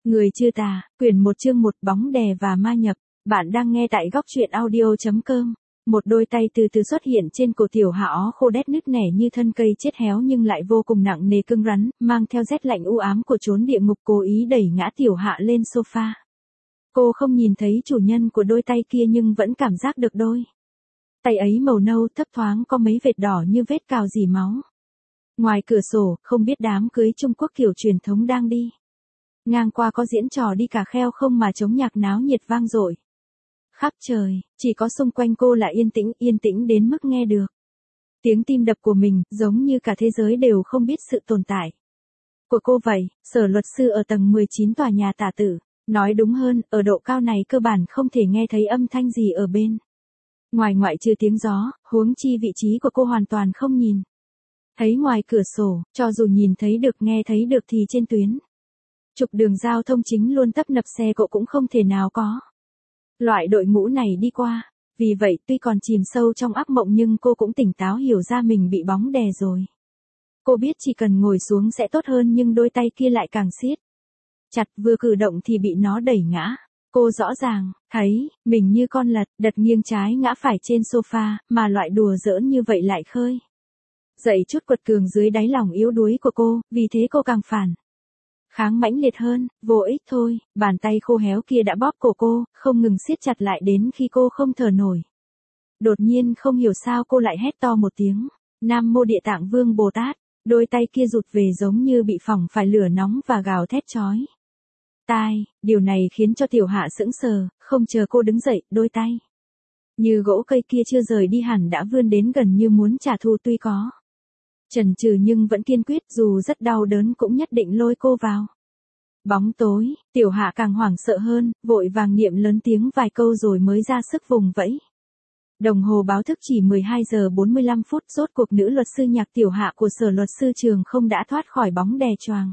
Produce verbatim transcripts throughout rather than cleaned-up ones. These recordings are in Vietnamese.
Người chưa tà, quyển một chương một bóng đè và ma nhập. Bạn đang nghe tại góc truyện audio.com. Một đôi tay từ từ xuất hiện trên cổ Tiểu Hạ ó khô đét nứt nẻ như thân cây chết héo nhưng lại vô cùng nặng nề cứng rắn, mang theo rét lạnh u ám của chốn địa ngục cố ý đẩy ngã Tiểu Hạ lên sofa. Cô không nhìn thấy chủ nhân của đôi tay kia nhưng vẫn cảm giác được đôi tay ấy màu nâu thấp thoáng có mấy vệt đỏ như vết cào rỉ máu. Ngoài cửa sổ, không biết đám cưới Trung Quốc kiểu truyền thống đang đi ngang qua có diễn trò đi cà kheo không mà chống nhạc náo nhiệt vang dội khắp trời, chỉ có xung quanh cô là yên tĩnh, yên tĩnh đến mức nghe được tiếng tim đập của mình, giống như cả thế giới đều không biết sự tồn tại của cô vậy. Sở luật sư ở tầng mười chín tòa nhà Tả Tử, nói đúng hơn, ở độ cao này cơ bản không thể nghe thấy âm thanh gì ở bên ngoài ngoại trừ tiếng gió, huống chi vị trí của cô hoàn toàn không nhìn thấy ngoài cửa sổ, cho dù nhìn thấy được nghe thấy được thì trên tuyến trục đường giao thông chính luôn tấp nập xe cộ cũng không thể nào có loại đội ngũ này đi qua. Vì vậy tuy còn chìm sâu trong ác mộng nhưng cô cũng tỉnh táo hiểu ra mình bị bóng đè rồi. Cô biết chỉ cần ngồi xuống sẽ tốt hơn nhưng đôi tay kia lại càng siết chặt, vừa cử động thì bị nó đẩy ngã. Cô rõ ràng thấy mình như con lật, đật nghiêng trái ngã phải trên sofa, mà loại đùa giỡn như vậy lại khơi dậy chút quật cường dưới đáy lòng yếu đuối của cô, vì thế cô càng phản kháng mãnh liệt hơn. Vô ích thôi, bàn tay khô héo kia đã bóp cổ cô, không ngừng siết chặt lại đến khi cô không thở nổi. Đột nhiên không hiểu sao cô lại hét to một tiếng, Nam Mô Địa Tạng Vương Bồ Tát. Đôi tay kia rụt về giống như bị phỏng phải lửa nóng và gào thét chói tai. Điều này khiến cho Tiểu Hạ sững sờ, không chờ cô đứng dậy, đôi tay như gỗ cây kia chưa rời đi hẳn đã vươn đến gần như muốn trả thù. Tuy có chần chừ nhưng vẫn kiên quyết, dù rất đau đớn cũng nhất định lôi cô vào bóng tối. Tiểu Hạ càng hoảng sợ hơn, vội vàng niệm lớn tiếng vài câu rồi mới ra sức vùng vẫy. Đồng hồ báo thức chỉ mười hai giờ bốn mươi lăm phút, rốt cuộc nữ luật sư Nhạc Tiểu Hạ của Sở Luật sư Trường Không đã thoát khỏi bóng đè choàng.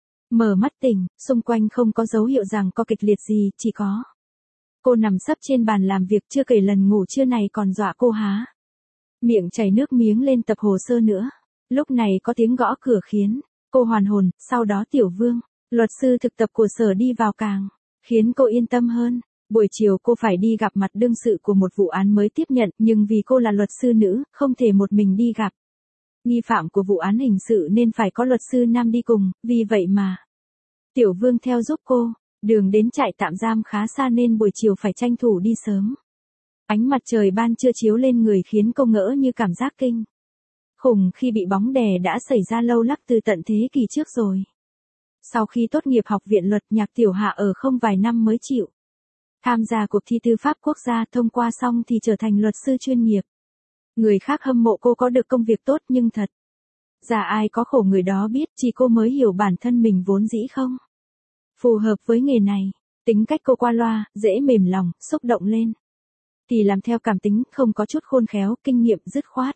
Mở mắt tỉnh, xung quanh không có dấu hiệu rằng có kịch liệt gì, chỉ có cô nằm sấp trên bàn làm việc, chưa kể lần ngủ trưa này còn dọa cô há miệng chảy nước miếng lên tập hồ sơ nữa. Lúc này có tiếng gõ cửa khiến cô hoàn hồn, sau đó Tiểu Vương, luật sư thực tập của sở đi vào càng khiến cô yên tâm hơn. Buổi chiều cô phải đi gặp mặt đương sự của một vụ án mới tiếp nhận, nhưng vì cô là luật sư nữ, không thể một mình đi gặp nghi phạm của vụ án hình sự nên phải có luật sư nam đi cùng, vì vậy mà Tiểu Vương theo giúp cô. Đường đến trại tạm giam khá xa nên buổi chiều phải tranh thủ đi sớm. Ánh mặt trời ban trưa chiếu lên người khiến cô ngỡ như cảm giác kinh khủng khi bị bóng đè đã xảy ra lâu lắc từ tận thế kỷ trước rồi. Sau khi tốt nghiệp học viện luật, Nhạc Tiểu Hạ ở không vài năm mới chịu tham gia cuộc thi tư pháp quốc gia, thông qua xong thì trở thành luật sư chuyên nghiệp. Người khác hâm mộ cô có được công việc tốt nhưng thật ra ai có khổ người đó biết, chỉ cô mới hiểu bản thân mình vốn dĩ không phù hợp với nghề này. Tính cách cô qua loa, dễ mềm lòng, xúc động lên thì làm theo cảm tính, không có chút khôn khéo, kinh nghiệm dứt khoát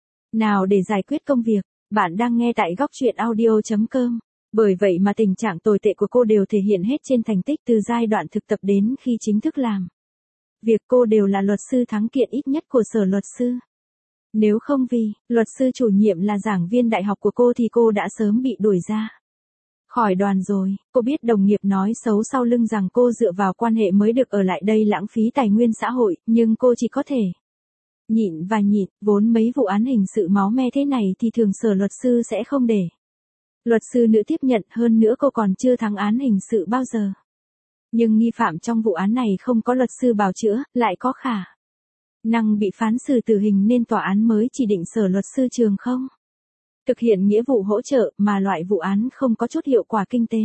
nào để giải quyết công việc. Bạn đang nghe tại góc truyện audio.com. Bởi vậy mà tình trạng tồi tệ của cô đều thể hiện hết trên thành tích, từ giai đoạn thực tập đến khi chính thức làm việc cô đều là luật sư thắng kiện ít nhất của Sở Luật sư. Nếu không vì luật sư chủ nhiệm là giảng viên đại học của cô thì cô đã sớm bị đuổi ra khỏi đoàn rồi. Cô biết đồng nghiệp nói xấu sau lưng rằng cô dựa vào quan hệ mới được ở lại đây lãng phí tài nguyên xã hội, nhưng cô chỉ có thể nhịn và nhịn. Vốn mấy vụ án hình sự máu me thế này thì thường Sở Luật sư sẽ không để luật sư nữ tiếp nhận, hơn nữa cô còn chưa thắng án hình sự bao giờ. Nhưng nghi phạm trong vụ án này không có luật sư bào chữa, lại có khả năng bị phán xử tử hình nên tòa án mới chỉ định Sở Luật sư Trường Không thực hiện nghĩa vụ hỗ trợ, mà loại vụ án không có chút hiệu quả kinh tế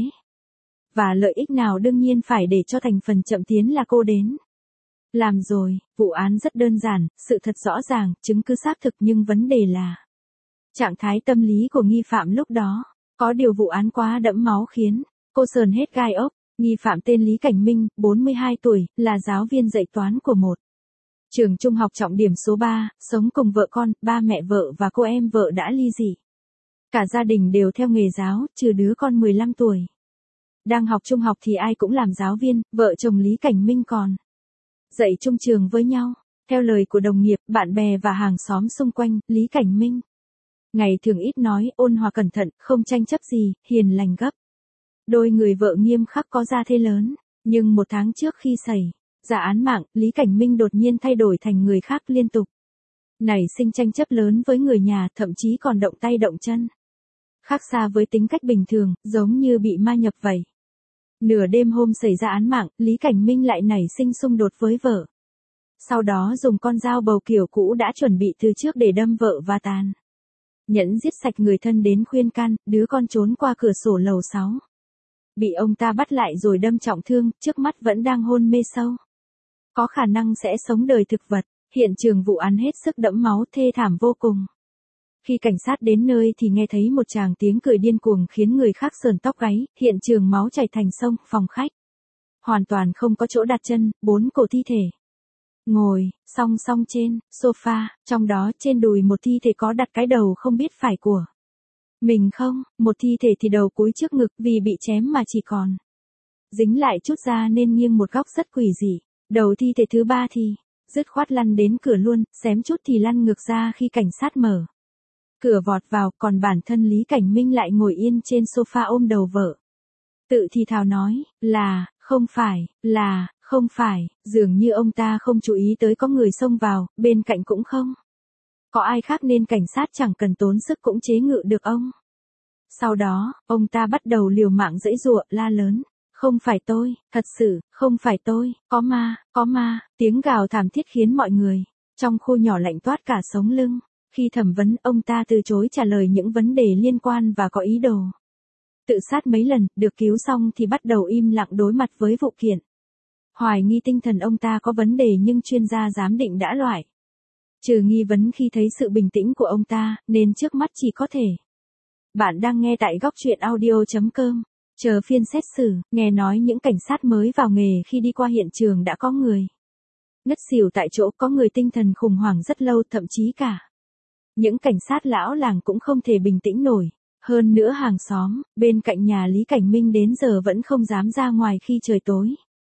và lợi ích nào đương nhiên phải để cho thành phần chậm tiến là cô đến làm rồi. Vụ án rất đơn giản, sự thật rõ ràng, chứng cứ xác thực, nhưng vấn đề là trạng thái tâm lý của nghi phạm lúc đó. Có điều vụ án quá đẫm máu khiến cô sờn hết gai ốc. Nghi phạm tên Lý Cảnh Minh, bốn mươi hai tuổi, là giáo viên dạy toán của một trường trung học trọng điểm số ba, sống cùng vợ con, ba mẹ vợ và cô em vợ đã ly dị. Cả gia đình đều theo nghề giáo, trừ đứa con mười lăm tuổi. Đang học trung học thì ai cũng làm giáo viên, vợ chồng Lý Cảnh Minh còn dạy chung trường với nhau. Theo lời của đồng nghiệp, bạn bè và hàng xóm xung quanh, Lý Cảnh Minh ngày thường ít nói, ôn hòa cẩn thận, không tranh chấp gì, hiền lành gấp Đôi người vợ nghiêm khắc có gia thế lớn, nhưng một tháng trước khi xảy ra án mạng, Lý Cảnh Minh đột nhiên thay đổi thành người khác liên tục. Nảy sinh tranh chấp lớn với người nhà, thậm chí còn động tay động chân. Khác xa với tính cách bình thường, giống như bị ma nhập vậy. Nửa đêm hôm xảy ra án mạng, Lý Cảnh Minh lại nảy sinh xung đột với vợ. Sau đó dùng con dao bầu kiểu cũ đã chuẩn bị từ trước để đâm vợ và tàn nhẫn giết sạch người thân đến khuyên can, đứa con trốn qua cửa sổ lầu sáu. Bị ông ta bắt lại rồi đâm trọng thương, trước mắt vẫn đang hôn mê sâu. Có khả năng sẽ sống đời thực vật, hiện trường vụ án hết sức đẫm máu, thê thảm vô cùng. Khi cảnh sát đến nơi thì nghe thấy một tràng tiếng cười điên cuồng khiến người khác sờn tóc gáy, hiện trường máu chảy thành sông, phòng khách hoàn toàn không có chỗ đặt chân, bốn cổ thi thể ngồi song song trên sofa, trong đó trên đùi một thi thể có đặt cái đầu không biết phải của mình không, một thi thể thì đầu cúi trước ngực vì bị chém mà chỉ còn dính lại chút da nên nghiêng một góc rất quỷ dị. Đầu thi thể thứ ba thì dứt khoát lăn đến cửa luôn, xém chút thì lăn ngược ra khi cảnh sát mở cửa vọt vào, còn bản thân Lý Cảnh Minh lại ngồi yên trên sofa ôm đầu vợ. Tự thì thào nói, là, không phải, là, không phải, dường như ông ta không chú ý tới có người xông vào, bên cạnh cũng không có ai khác nên cảnh sát chẳng cần tốn sức cũng chế ngự được ông. Sau đó, ông ta bắt đầu liều mạng giãy giụa, la lớn. Không phải tôi, thật sự, không phải tôi, có ma, có ma, tiếng gào thảm thiết khiến mọi người trong khu nhỏ lạnh toát cả sống lưng. Khi thẩm vấn, ông ta từ chối trả lời những vấn đề liên quan và có ý đồ tự sát mấy lần, được cứu xong thì bắt đầu im lặng đối mặt với vụ kiện. Hoài nghi tinh thần ông ta có vấn đề nhưng chuyên gia giám định đã loại trừ nghi vấn khi thấy sự bình tĩnh của ông ta, nên trước mắt chỉ có thể. Bạn đang nghe tại góc truyện audio chấm com. Chờ phiên xét xử, nghe nói những cảnh sát mới vào nghề khi đi qua hiện trường đã có người ngất xỉu tại chỗ, có người tinh thần khủng hoảng rất lâu, thậm chí cả những cảnh sát lão làng cũng không thể bình tĩnh nổi. Hơn nữa hàng xóm bên cạnh nhà Lý Cảnh Minh đến giờ vẫn không dám ra ngoài khi trời tối.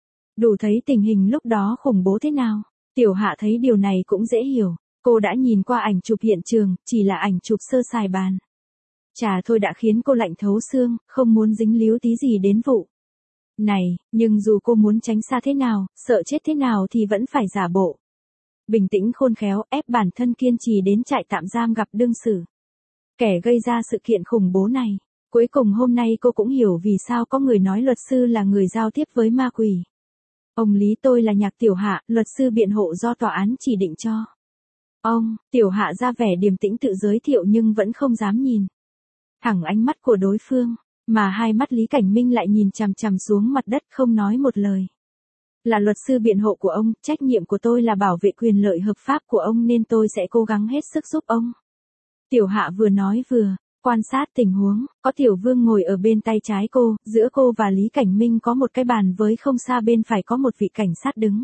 Đủ thấy tình hình lúc đó khủng bố thế nào. Tiểu Hạ thấy điều này cũng dễ hiểu, cô đã nhìn qua ảnh chụp hiện trường, chỉ là ảnh chụp sơ sài bàn chà thôi đã khiến cô lạnh thấu xương, không muốn dính líu tí gì đến vụ này, nhưng dù cô muốn tránh xa thế nào, sợ chết thế nào thì vẫn phải giả bộ bình tĩnh khôn khéo, ép bản thân kiên trì đến trại tạm giam gặp đương sự kẻ gây ra sự kiện khủng bố này. Cuối cùng hôm nay cô cũng hiểu vì sao có người nói luật sư là người giao tiếp với ma quỷ. Ông Lý, tôi là Nhạc Tiểu Hạ, luật sư biện hộ do tòa án chỉ định cho ông. Tiểu Hạ ra vẻ điềm tĩnh tự giới thiệu nhưng vẫn không dám nhìn thẳng ánh mắt của đối phương, mà hai mắt Lý Cảnh Minh lại nhìn chằm chằm xuống mặt đất không nói một lời. Là luật sư biện hộ của ông, trách nhiệm của tôi là bảo vệ quyền lợi hợp pháp của ông nên tôi sẽ cố gắng hết sức giúp ông. Tiểu Hạ vừa nói vừa quan sát tình huống, có Tiểu Vương ngồi ở bên tay trái cô, giữa cô và Lý Cảnh Minh có một cái bàn với không xa bên phải có một vị cảnh sát đứng.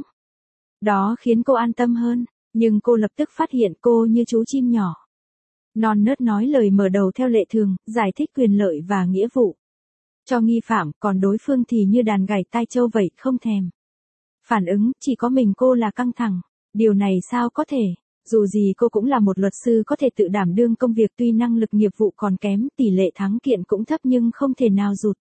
Đó khiến cô an tâm hơn, nhưng cô lập tức phát hiện cô như chú chim nhỏ non nớt nói lời mở đầu theo lệ thường, giải thích quyền lợi và nghĩa vụ cho nghi phạm, còn đối phương thì như đàn gảy tai trâu vậy, không thèm phản ứng, chỉ có mình cô là căng thẳng. Điều này sao có thể? Dù gì cô cũng là một luật sư có thể tự đảm đương công việc, tuy năng lực nghiệp vụ còn kém, tỷ lệ thắng kiện cũng thấp nhưng không thể nào rụt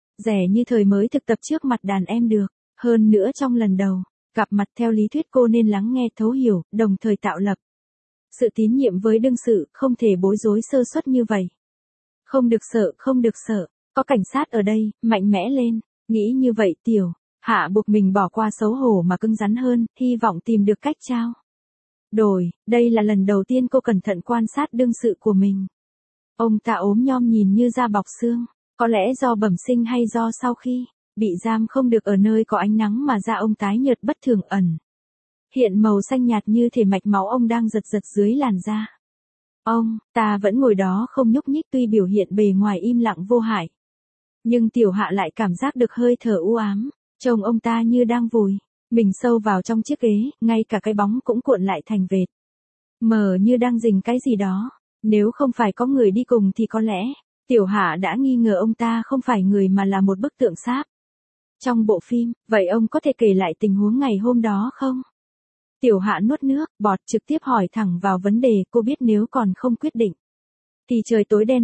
rẻ như thời mới thực tập trước mặt đàn em được. Hơn nữa trong lần đầu gặp mặt theo lý thuyết cô nên lắng nghe thấu hiểu, đồng thời tạo lập sự tín nhiệm với đương sự, không thể bối rối sơ suất như vậy. Không được sợ, không được sợ, có cảnh sát ở đây, mạnh mẽ lên. Nghĩ như vậy Tiểu Hạ buộc mình bỏ qua xấu hổ mà cứng rắn hơn, hy vọng tìm được cách trao đổi. Đây là lần đầu tiên cô cẩn thận quan sát đương sự của mình. Ông ta ốm nhom nhìn như da bọc xương, có lẽ do bẩm sinh hay do sau khi bị giam không được ở nơi có ánh nắng mà da ông tái nhợt bất thường, ẩn hiện màu xanh nhạt như thể mạch máu ông đang giật giật dưới làn da. Ông ta vẫn ngồi đó không nhúc nhích, tuy biểu hiện bề ngoài im lặng vô hại, nhưng Tiểu Hạ lại cảm giác được hơi thở u ám. Trông ông ta như đang vùi mình sâu vào trong chiếc ghế, ngay cả cái bóng cũng cuộn lại thành vệt mờ như đang rình cái gì đó. Nếu không phải có người đi cùng thì có lẽ Tiểu Hạ đã nghi ngờ ông ta không phải người mà là một bức tượng sáp trong bộ phim. Vậy ông có thể kể lại tình huống ngày hôm đó không? Tiểu Hạ nuốt nước bọt, trực tiếp hỏi thẳng vào vấn đề. Cô biết nếu còn không quyết định thì trời tối đen mất.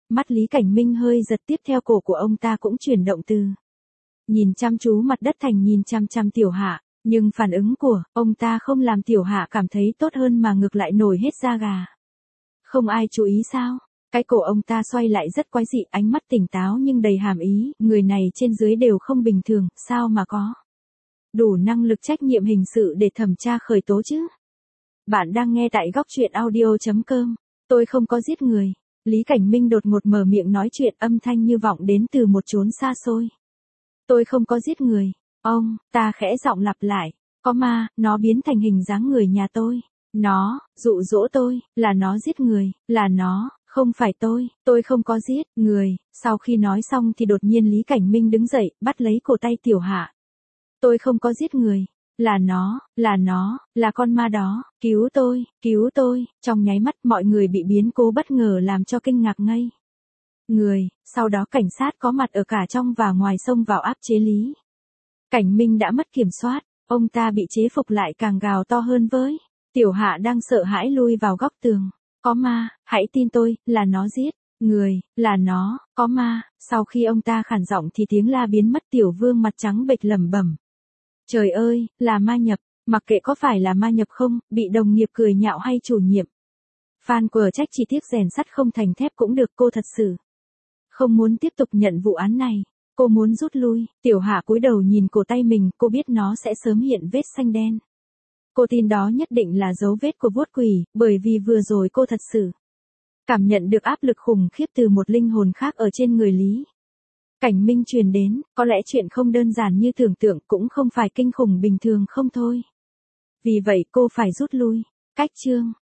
Mắt Lý Cảnh Minh hơi giật, tiếp theo cổ của ông ta cũng chuyển động từ nhìn chăm chú mặt đất thành nhìn chăm chăm Tiểu Hạ, nhưng phản ứng của ông ta không làm Tiểu Hạ cảm thấy tốt hơn mà ngược lại nổi hết da gà. Không ai chú ý sao? Cái cổ ông ta xoay lại rất quái dị, ánh mắt tỉnh táo nhưng đầy hàm ý, người này trên dưới đều không bình thường, sao mà có đủ năng lực trách nhiệm hình sự để thẩm tra khởi tố chứ? Bạn đang nghe tại góc truyện audio chấm com. Tôi không có giết người. Lý Cảnh Minh đột ngột mở miệng nói chuyện, âm thanh như vọng đến từ một chốn xa xôi. Tôi không có giết người. Ông ta khẽ giọng lặp lại. Có ma, nó biến thành hình dáng người nhà tôi. Nó dụ dỗ tôi, là nó giết người, là nó, không phải tôi, tôi không có giết người. Sau khi nói xong thì đột nhiên Lý Cảnh Minh đứng dậy, bắt lấy cổ tay Tiểu Hạ. Tôi không có giết người. Là nó, là nó, là con ma đó, cứu tôi, cứu tôi. Trong nháy mắt mọi người bị biến cố bất ngờ làm cho kinh ngạc ngây người, sau đó cảnh sát có mặt ở cả trong và ngoài xông vào áp chế Lý Cảnh Minh đã mất kiểm soát, ông ta bị chế phục lại càng gào to hơn với. Tiểu Hạ đang sợ hãi lui vào góc tường. Có ma, hãy tin tôi, là nó giết người, là nó, có ma. Sau khi ông ta khản giọng thì tiếng la biến mất, Tiểu Vương mặt trắng bệch lẩm bẩm. Trời ơi, là ma nhập, mặc kệ có phải là ma nhập không, bị đồng nghiệp cười nhạo hay chủ nhiệm Phan quở trách chỉ tiếc rèn sắt không thành thép cũng được, cô thật sự không muốn tiếp tục nhận vụ án này, cô muốn rút lui. Tiểu Hạ cúi đầu nhìn cổ tay mình, cô biết nó sẽ sớm hiện vết xanh đen. Cô tin đó nhất định là dấu vết của vuốt quỷ, bởi vì vừa rồi cô thật sự cảm nhận được áp lực khủng khiếp từ một linh hồn khác ở trên người Lý Cảnh Minh truyền đến. Có lẽ chuyện không đơn giản như tưởng tượng, cũng không phải kinh khủng bình thường không thôi. Vì vậy cô phải rút lui. Cách chương